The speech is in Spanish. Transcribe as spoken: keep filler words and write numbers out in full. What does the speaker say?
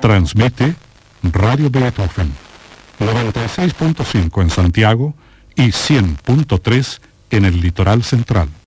Transmite Radio Beethoven, noventa y seis punto cinco en Santiago y cien punto tres en el litoral central.